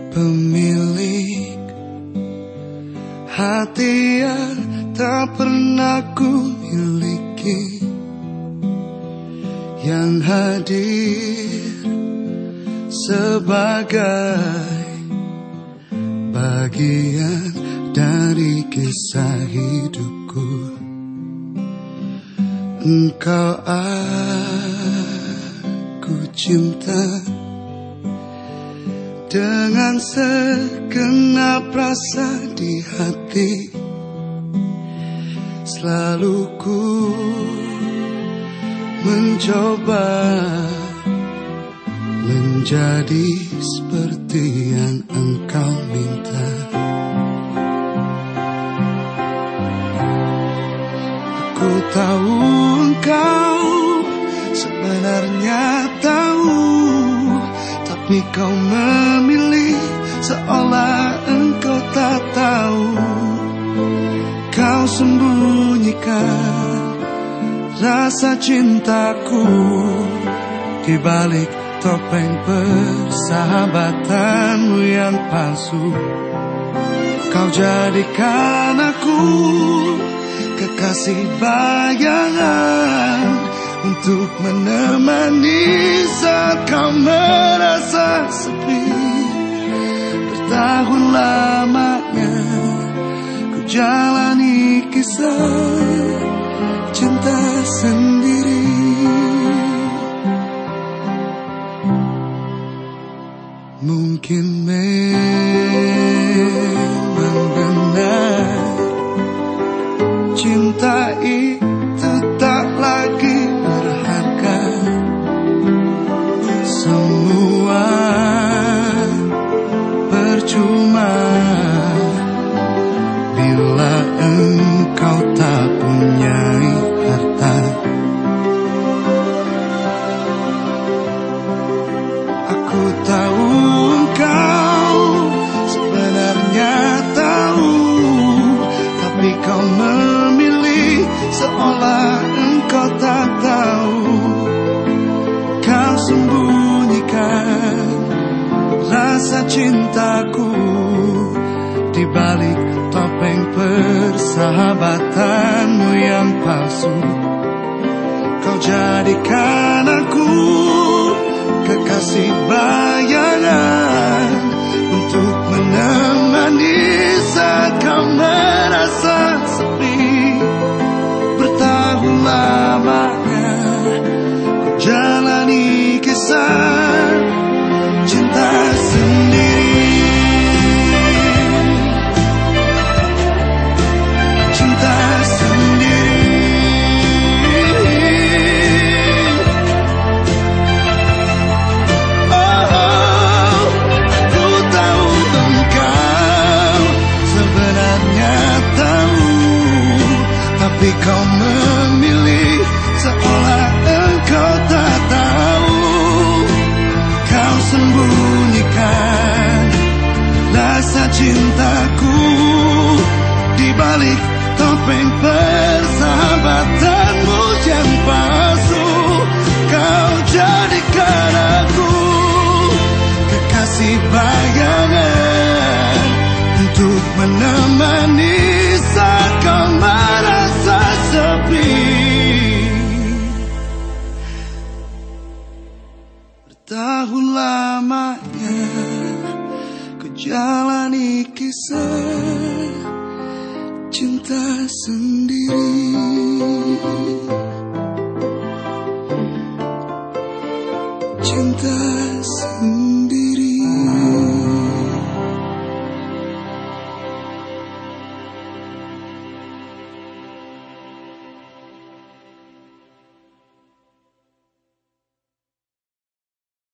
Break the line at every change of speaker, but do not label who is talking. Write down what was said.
pemilik hati yang tak pernah ku miliki, yang hadir sebagai bagian dari kisah hidupku. Engkau aku cinta dengan segenap rasa di hati. Selalu ku mencoba menjadi seperti yang engkau minta. Aku tahu engkau sebenarnya tahu, tapi kau memilih seolah engkau tak tahu. Kau sembunyikan rasa cintaku di balik topeng persahabatanmu yang palsu. Kau jadikan aku kekasih bayangan untuk menemani saat kau merasa sepi. Bertahun lamanya ku jalani kisah cinta sendiri. Mungkin memang benar cinta itu tak lagi berharga. Semua percuma bila engkau tak punya harta. Aku tahu engkau sebenarnya tahu, tapi kau memilih seolah engkau tak tahu. Kau sembunyikan rasa cintaku di balik topeng persahabatanmu yang palsu. Kau jadikan aku kekasih bayangan untuk menemani saat kau merasa sepi. Bertahun lamanya ku jalani kisah cinta sendiri. Cinta sendiri. Oh, ku tahu engkau sebenarnya tahu, tapi kau memilih seolah engkau tak tahu. Kau sembunyikan rasa cintaku di balik topeng persahabatanmu yang palsu. Kau jadikan aku kekasih bayangan untuk menemani saat kau merasa sepi. Bertahun lamanya ku jalani kisah cinta sendiri.